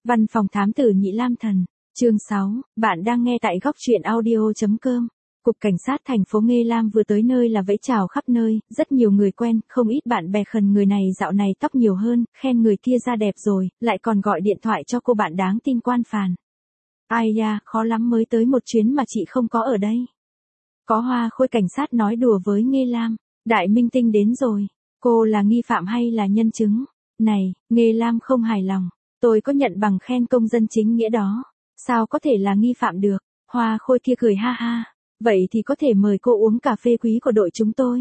Văn phòng thám tử Nhị Lam Thần, chương 6, bạn đang nghe tại góc truyện audio.com. Cục Cảnh sát thành phố Nghê Lam vừa tới nơi là vẫy chào khắp nơi, rất nhiều người quen, không ít bạn bè khẩn người này dạo này tóc nhiều hơn, khen người kia da đẹp rồi, lại còn gọi điện thoại cho cô bạn đáng tin Quan Phàn. Ai da, khó lắm mới tới một chuyến mà chị không có ở đây. Có Hoa Khôi cảnh sát nói đùa với Nghê Lam, đại minh tinh đến rồi, cô là nghi phạm hay là nhân chứng? Này, Nghê Lam không hài lòng, tôi có nhận bằng khen công dân chính nghĩa đó, sao có thể là nghi phạm được? Hoa Khôi kia cười ha ha, vậy thì có thể mời cô uống cà phê quý của đội chúng tôi.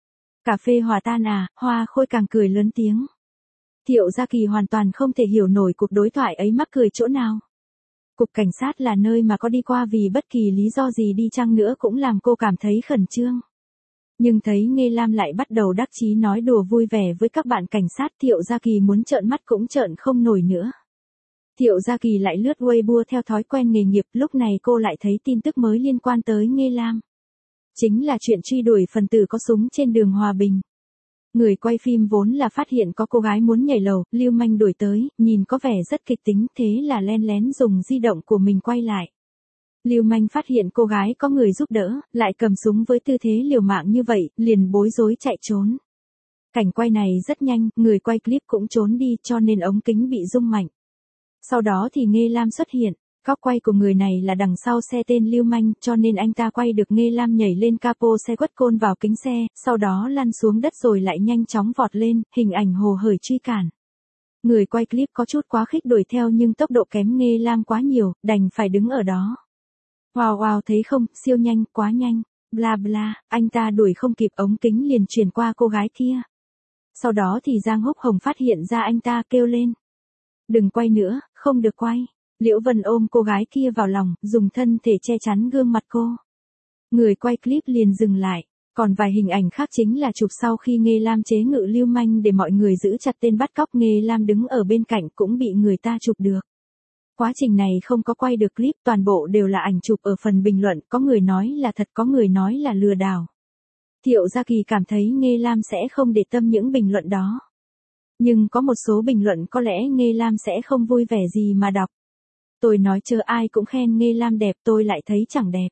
Cà phê hòa tan à? Hoa Khôi càng cười lớn tiếng. Thiệu Gia Kỳ hoàn toàn không thể hiểu nổi cuộc đối thoại ấy mắc cười chỗ nào. Cục cảnh sát là nơi mà có đi qua vì bất kỳ lý do gì đi chăng nữa cũng làm cô cảm thấy khẩn trương. Nhưng thấy Nghê Lam lại bắt đầu đắc chí nói đùa vui vẻ với các bạn cảnh sát, Thiệu Gia Kỳ muốn trợn mắt cũng trợn không nổi nữa. Thiệu Gia Kỳ lại lướt Weibo theo thói quen nghề nghiệp, lúc này cô lại thấy tin tức mới liên quan tới Nghê Lam. Chính là chuyện truy đuổi phần tử có súng trên đường Hòa Bình. Người quay phim vốn là phát hiện có cô gái muốn nhảy lầu, lưu manh đuổi tới, nhìn có vẻ rất kịch tính, thế là len lén dùng di động của mình quay lại. Lưu manh phát hiện cô gái có người giúp đỡ, lại cầm súng với tư thế liều mạng như vậy, liền bối rối chạy trốn. Cảnh quay này rất nhanh, người quay clip cũng trốn đi cho nên ống kính bị rung mạnh. Sau đó thì Nghê Lam xuất hiện, góc quay của người này là đằng sau xe tên lưu manh cho nên anh ta quay được Nghê Lam nhảy lên capo xe quất côn vào kính xe, sau đó lăn xuống đất rồi lại nhanh chóng vọt lên, hình ảnh hồ hởi truy cản. Người quay clip có chút quá khích đuổi theo nhưng tốc độ kém Nghê Lam quá nhiều, đành phải đứng ở đó. Wow wow, thấy không, siêu nhanh, quá nhanh, bla bla, anh ta đuổi không kịp, ống kính liền truyền qua cô gái kia. Sau đó thì Giang Húc Hồng phát hiện ra anh ta, kêu lên. Đừng quay nữa, không được quay. Liễu Vân ôm cô gái kia vào lòng, dùng thân thể che chắn gương mặt cô. Người quay clip liền dừng lại, còn vài hình ảnh khác chính là chụp sau khi Nghê Lam chế ngự lưu manh để mọi người giữ chặt tên bắt cóc. Nghê Lam đứng ở bên cạnh cũng bị người ta chụp được. Quá trình này không có quay được clip, toàn bộ đều là ảnh chụp. Ở phần bình luận, có người nói là thật, có người nói là lừa đảo. Thiệu Gia Kỳ cảm thấy Nghê Lam sẽ không để tâm những bình luận đó. Nhưng có một số bình luận có lẽ Nghê Lam sẽ không vui vẻ gì mà đọc. Tôi nói chờ ai cũng khen Nghê Lam đẹp, tôi lại thấy chẳng đẹp.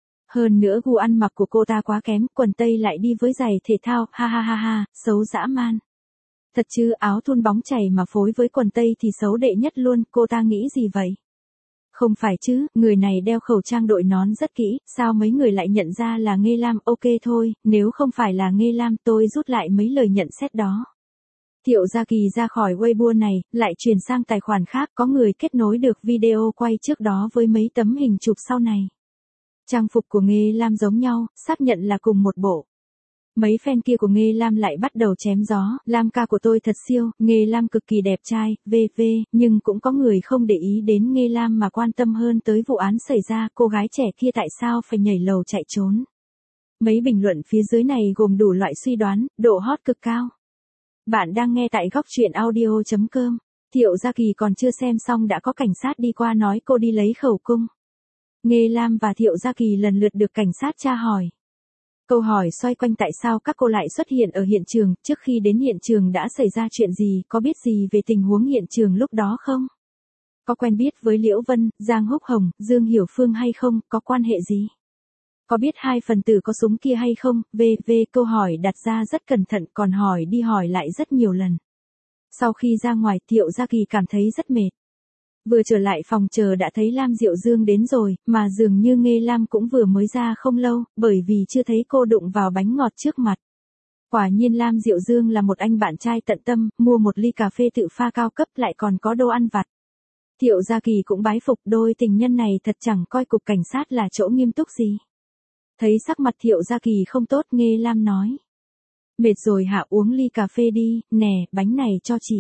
Hơn nữa gu ăn mặc của cô ta quá kém, quần tây lại đi với giày thể thao, ha ha ha ha, xấu dã man. Thật chứ, áo thun bóng chảy mà phối với quần tây thì xấu đệ nhất luôn, cô ta nghĩ gì vậy? Không phải chứ, người này đeo khẩu trang đội nón rất kỹ, sao mấy người lại nhận ra là Nghê Lam? Ok thôi, nếu không phải là Nghê Lam tôi rút lại mấy lời nhận xét đó. Thiệu Gia Kỳ ra khỏi Weibo này, lại truyền sang tài khoản khác, có người kết nối được video quay trước đó với mấy tấm hình chụp sau này. Trang phục của Nghê Lam giống nhau, xác nhận là cùng một bộ. Mấy fan kia của Nghê Lam lại bắt đầu chém gió, Lam ca của tôi thật siêu, Nghê Lam cực kỳ đẹp trai, vv, nhưng cũng có người không để ý đến Nghê Lam mà quan tâm hơn tới vụ án xảy ra, cô gái trẻ kia tại sao phải nhảy lầu chạy trốn. Mấy bình luận phía dưới này gồm đủ loại suy đoán, độ hot cực cao. Bạn đang nghe tại góc truyện audio.com. Thiệu Gia Kỳ còn chưa xem xong đã có cảnh sát đi qua nói cô đi lấy khẩu cung. Nghê Lam và Thiệu Gia Kỳ lần lượt được cảnh sát tra hỏi. Câu hỏi xoay quanh tại sao các cô lại xuất hiện ở hiện trường, trước khi đến hiện trường đã xảy ra chuyện gì, có biết gì về tình huống hiện trường lúc đó không? Có quen biết với Liễu Vân, Giang Húc Hồng, Dương Hiểu Phương hay không, có quan hệ gì? Có biết hai phần tử có súng kia hay không? VV, câu hỏi đặt ra rất cẩn thận, còn hỏi đi hỏi lại rất nhiều lần. Sau khi ra ngoài, Thiệu Gia Kỳ cảm thấy rất mệt. Vừa trở lại phòng chờ đã thấy Lam Diệu Dương đến rồi, mà dường như Nghê Lam cũng vừa mới ra không lâu, bởi vì chưa thấy cô đụng vào bánh ngọt trước mặt. Quả nhiên Lam Diệu Dương là một anh bạn trai tận tâm, mua một ly cà phê tự pha cao cấp lại còn có đồ ăn vặt. Thiệu Gia Kỳ cũng bái phục, đôi tình nhân này thật chẳng coi cục cảnh sát là chỗ nghiêm túc gì. Thấy sắc mặt Thiệu Gia Kỳ không tốt, Nghê Lam nói. Mệt rồi hả, uống ly cà phê đi, nè, bánh này cho chị.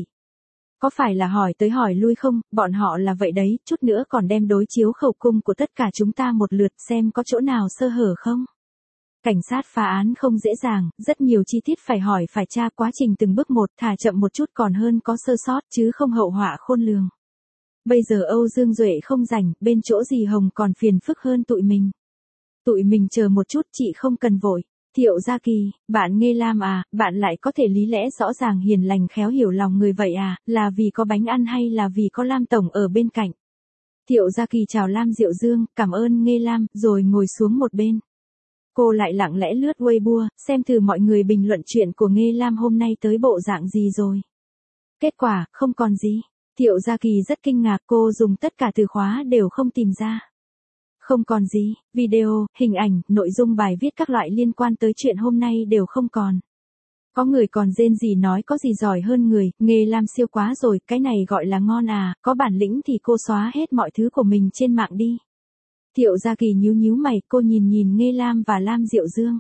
Có phải là hỏi tới hỏi lui không, bọn họ là vậy đấy, chút nữa còn đem đối chiếu khẩu cung của tất cả chúng ta một lượt xem có chỗ nào sơ hở không. Cảnh sát phá án không dễ dàng, rất nhiều chi tiết phải hỏi phải tra, quá trình từng bước một, thà chậm một chút còn hơn có sơ sót chứ không hậu họa khôn lường. Bây giờ Âu Dương Duệ không rảnh, bên chỗ dì Hồng còn phiền phức hơn tụi mình. Tụi mình chờ một chút, chị không cần vội. Thiệu Gia Kỳ, bạn Nghê Lam à, bạn lại có thể lý lẽ rõ ràng hiền lành khéo hiểu lòng người vậy à, là vì có bánh ăn hay là vì có Lam Tổng ở bên cạnh? Thiệu Gia Kỳ chào Lam Diệu Dương, cảm ơn Nghê Lam, rồi ngồi xuống một bên. Cô lại lặng lẽ lướt Weibo, xem thử mọi người bình luận chuyện của Nghê Lam hôm nay tới bộ dạng gì rồi. Kết quả, không còn gì. Thiệu Gia Kỳ rất kinh ngạc, cô dùng tất cả từ khóa đều không tìm ra. Không còn gì, video, hình ảnh, nội dung bài viết các loại liên quan tới chuyện hôm nay đều không còn. Có người còn rên rỉ nói có gì giỏi hơn người, Nghê Lam siêu quá rồi, cái này gọi là ngon à, có bản lĩnh thì cô xóa hết mọi thứ của mình trên mạng đi. Thiệu Gia Kỳ nhíu nhíu mày, cô nhìn Nghê Lam và Lam Diệu Dương.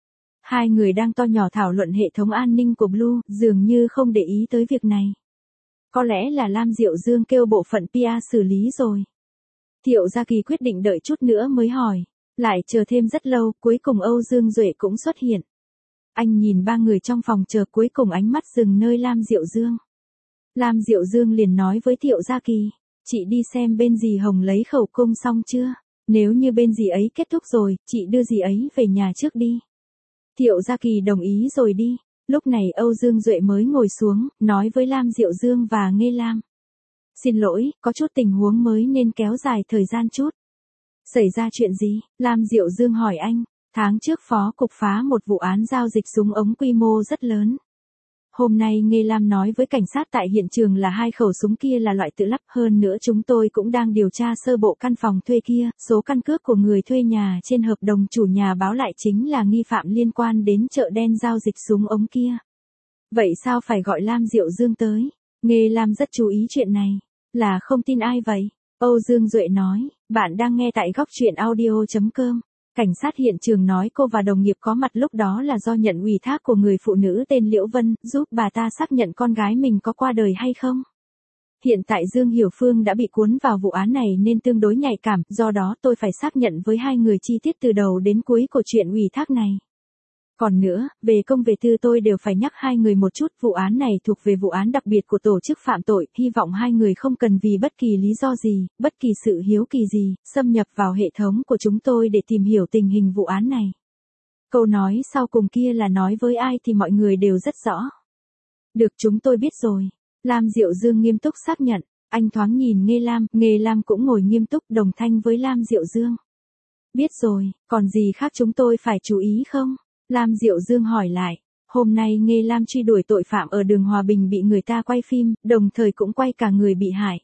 Hai người đang to nhỏ thảo luận hệ thống an ninh của Blue, dường như không để ý tới việc này. Có lẽ là Lam Diệu Dương kêu bộ phận PR xử lý rồi. Thiệu Gia Kỳ quyết định đợi chút nữa mới hỏi. Lại chờ thêm rất lâu, cuối cùng Âu Dương Duệ cũng xuất hiện. Anh nhìn ba người trong phòng chờ, cuối cùng ánh mắt dừng nơi Lam Diệu Dương. Lam Diệu Dương liền nói với Thiệu Gia Kỳ, chị đi xem bên dì Hồng lấy khẩu cung xong chưa? Nếu như bên dì ấy kết thúc rồi, chị đưa dì ấy về nhà trước đi. Thiệu Gia Kỳ đồng ý rồi đi. Lúc này Âu Dương Duệ mới ngồi xuống, nói với Lam Diệu Dương và Nghê Lam. Xin lỗi, có chút tình huống mới nên kéo dài thời gian chút. Xảy ra chuyện gì? Lam Diệu Dương hỏi anh. Tháng trước phó cục phá một vụ án giao dịch súng ống quy mô rất lớn. Hôm nay Nghê Lam nói với cảnh sát tại hiện trường là hai khẩu súng kia là loại tự lắp, hơn nữa chúng tôi cũng đang điều tra sơ bộ căn phòng thuê kia, số căn cước của người thuê nhà trên hợp đồng chủ nhà báo lại chính là nghi phạm liên quan đến chợ đen giao dịch súng ống kia. Vậy sao phải gọi Lam Diệu Dương tới? Nghê Lam rất chú ý chuyện này. Là không tin ai vậy? Âu Dương Duệ nói, bạn đang nghe tại góc truyện audio.com. Cảnh sát hiện trường nói cô và đồng nghiệp có mặt lúc đó là do nhận ủy thác của người phụ nữ tên Liễu Vân, giúp bà ta xác nhận con gái mình có qua đời hay không. Hiện tại Dương Hiểu Phương đã bị cuốn vào vụ án này nên tương đối nhạy cảm, do đó tôi phải xác nhận với hai người chi tiết từ đầu đến cuối của chuyện ủy thác này. Còn nữa, về công về tư tôi đều phải nhắc hai người một chút, vụ án này thuộc về vụ án đặc biệt của tổ chức phạm tội, hy vọng hai người không cần vì bất kỳ lý do gì, bất kỳ sự hiếu kỳ gì, xâm nhập vào hệ thống của chúng tôi để tìm hiểu tình hình vụ án này. Câu nói sau cùng kia là nói với ai thì mọi người đều rất rõ. Được, chúng tôi biết rồi. Lam Diệu Dương nghiêm túc xác nhận, anh thoáng nhìn Nghê Lam cũng ngồi nghiêm túc đồng thanh với Lam Diệu Dương. Biết rồi, còn gì khác chúng tôi phải chú ý không? Lam Diệu Dương hỏi lại, hôm nay Nghê Lam truy đuổi tội phạm ở đường Hòa Bình bị người ta quay phim, đồng thời cũng quay cả người bị hại.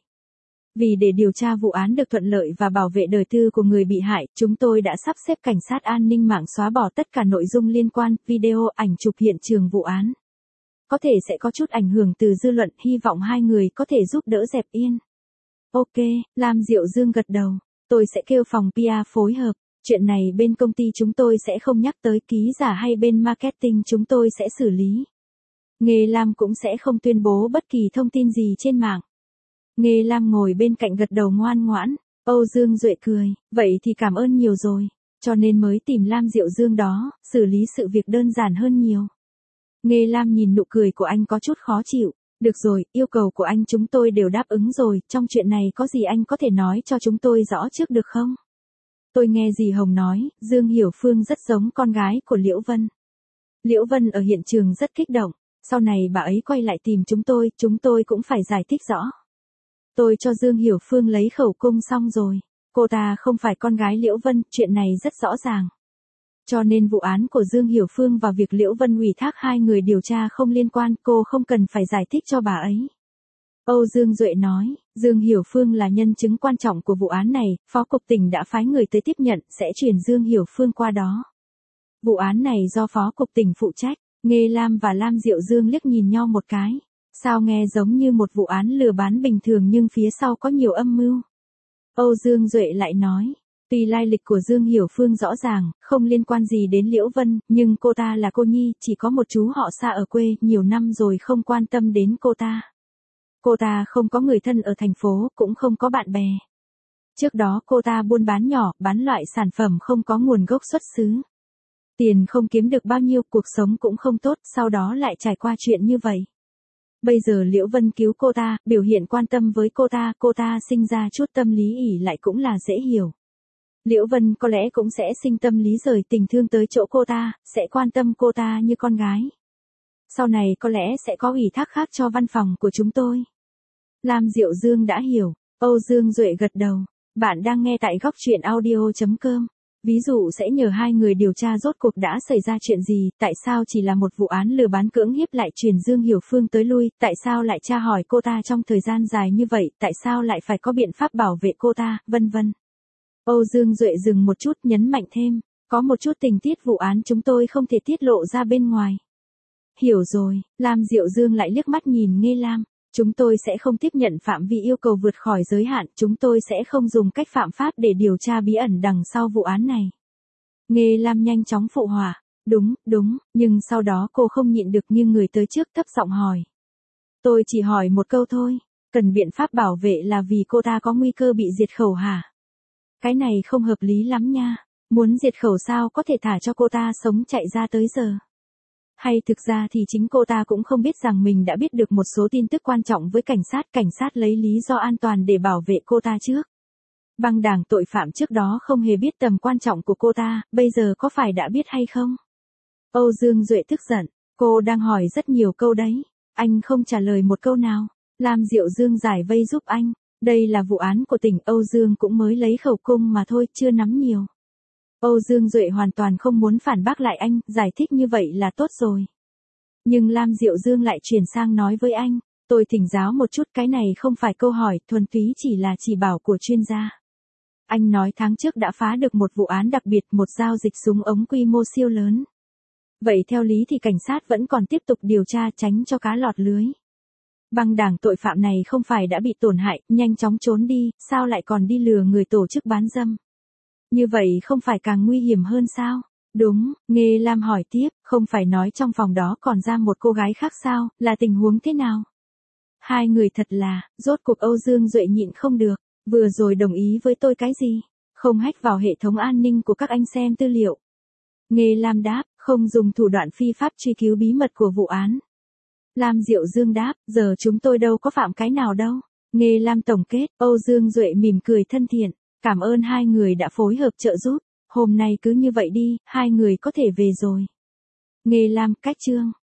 Vì để điều tra vụ án được thuận lợi và bảo vệ đời tư của người bị hại, chúng tôi đã sắp xếp cảnh sát an ninh mạng xóa bỏ tất cả nội dung liên quan, video, ảnh chụp hiện trường vụ án. Có thể sẽ có chút ảnh hưởng từ dư luận, hy vọng hai người có thể giúp đỡ dẹp yên. Ok, Lam Diệu Dương gật đầu, tôi sẽ kêu phòng PR phối hợp. Chuyện này bên công ty chúng tôi sẽ không nhắc tới, ký giả hay bên marketing chúng tôi sẽ xử lý. Nghê Lam cũng sẽ không tuyên bố bất kỳ thông tin gì trên mạng. Nghê Lam ngồi bên cạnh gật đầu ngoan ngoãn. Âu Dương Duệ cười, vậy thì cảm ơn nhiều rồi, cho nên mới tìm Lam Diệu Dương đó, xử lý sự việc đơn giản hơn nhiều. Nghê Lam nhìn nụ cười của anh có chút khó chịu. Được rồi, yêu cầu của anh chúng tôi đều đáp ứng rồi, trong chuyện này có gì anh có thể nói cho chúng tôi rõ trước được không? Tôi nghe dì Hồng nói, Dương Hiểu Phương rất giống con gái của Liễu Vân. Liễu Vân ở hiện trường rất kích động, sau này bà ấy quay lại tìm chúng tôi cũng phải giải thích rõ. Tôi cho Dương Hiểu Phương lấy khẩu cung xong rồi, cô ta không phải con gái Liễu Vân, chuyện này rất rõ ràng. Cho nên vụ án của Dương Hiểu Phương và việc Liễu Vân ủy thác hai người điều tra không liên quan, cô không cần phải giải thích cho bà ấy. Âu Dương Duệ nói, Dương Hiểu Phương là nhân chứng quan trọng của vụ án này, Phó Cục Tỉnh đã phái người tới tiếp nhận, sẽ chuyển Dương Hiểu Phương qua đó. Vụ án này do Phó Cục Tỉnh phụ trách. Nghê Lam và Lam Diệu Dương liếc nhìn nhau một cái. Sao nghe giống như một vụ án lừa bán bình thường nhưng phía sau có nhiều âm mưu. Âu Dương Duệ lại nói, tuy lai lịch của Dương Hiểu Phương rõ ràng, không liên quan gì đến Liễu Vân, nhưng cô ta là cô nhi, chỉ có một chú họ xa ở quê, nhiều năm rồi không quan tâm đến cô ta. Cô ta không có người thân ở thành phố, cũng không có bạn bè. Trước đó cô ta buôn bán nhỏ, bán loại sản phẩm không có nguồn gốc xuất xứ. Tiền không kiếm được bao nhiêu, cuộc sống cũng không tốt, sau đó lại trải qua chuyện như vậy. Bây giờ Liễu Vân cứu cô ta, biểu hiện quan tâm với cô ta sinh ra chút tâm lý ỷ lại cũng là dễ hiểu. Liễu Vân có lẽ cũng sẽ sinh tâm lý rời tình thương tới chỗ cô ta, sẽ quan tâm cô ta như con gái. Sau này có lẽ sẽ có ủy thác khác cho văn phòng của chúng tôi. Lam Diệu Dương đã hiểu, Âu Dương Duệ gật đầu. Bạn đang nghe tại góc truyện audio.com. Ví dụ sẽ nhờ hai người điều tra rốt cuộc đã xảy ra chuyện gì, tại sao chỉ là một vụ án lừa bán cưỡng hiếp lại truyền Dương Hiểu Phương tới lui, tại sao lại tra hỏi cô ta trong thời gian dài như vậy, tại sao lại phải có biện pháp bảo vệ cô ta, vân vân. Âu Dương Duệ dừng một chút nhấn mạnh thêm, có một chút tình tiết vụ án chúng tôi không thể tiết lộ ra bên ngoài. Hiểu rồi, Lam Diệu Dương lại liếc mắt nhìn Nghê Lam. Chúng tôi sẽ không tiếp nhận phạm vi yêu cầu vượt khỏi giới hạn, chúng tôi sẽ không dùng cách phạm pháp để điều tra bí ẩn đằng sau vụ án này. Nghê Lam nhanh chóng phụ họa, đúng, nhưng sau đó cô không nhịn được như người tới trước thấp giọng hỏi. Tôi chỉ hỏi một câu thôi, cần biện pháp bảo vệ là vì cô ta có nguy cơ bị diệt khẩu hả? Cái này không hợp lý lắm nha, muốn diệt khẩu sao có thể thả cho cô ta sống chạy ra tới giờ? Hay thực ra thì chính cô ta cũng không biết rằng mình đã biết được một số tin tức quan trọng với cảnh sát lấy lý do an toàn để bảo vệ cô ta trước. Băng đảng tội phạm trước đó không hề biết tầm quan trọng của cô ta, bây giờ có phải đã biết hay không? Âu Dương Duệ tức giận, cô đang hỏi rất nhiều câu đấy, anh không trả lời một câu nào. Lam Diệu Dương giải vây giúp anh, đây là vụ án của tỉnh, Âu Dương cũng mới lấy khẩu cung mà thôi, chưa nắm nhiều. Âu Dương Duệ hoàn toàn không muốn phản bác lại anh, giải thích như vậy là tốt rồi. Nhưng Lam Diệu Dương lại chuyển sang nói với anh, tôi thỉnh giáo một chút, cái này không phải câu hỏi, thuần túy chỉ là chỉ bảo của chuyên gia. Anh nói tháng trước đã phá được một vụ án đặc biệt, một giao dịch súng ống quy mô siêu lớn. Vậy theo lý thì cảnh sát vẫn còn tiếp tục điều tra tránh cho cá lọt lưới. Băng đảng tội phạm này không phải đã bị tổn hại, nhanh chóng trốn đi, sao lại còn đi lừa người tổ chức bán dâm? Như vậy không phải càng nguy hiểm hơn sao? Đúng, Nghê Lam hỏi tiếp, không phải nói trong phòng đó còn giam một cô gái khác sao, là tình huống thế nào? Hai người thật là, rốt cuộc Âu Dương Duệ nhịn không được, vừa rồi đồng ý với tôi cái gì? Không hack vào hệ thống an ninh của các anh xem tư liệu. Nghê Lam đáp, không dùng thủ đoạn phi pháp truy cứu bí mật của vụ án. Lam Diệu Dương đáp, giờ chúng tôi đâu có phạm cái nào đâu. Nghê Lam tổng kết, Âu Dương Duệ mỉm cười thân thiện, cảm ơn hai người đã phối hợp trợ giúp. Hôm nay cứ như vậy đi, hai người có thể về rồi. Nghê Lam, cách chương.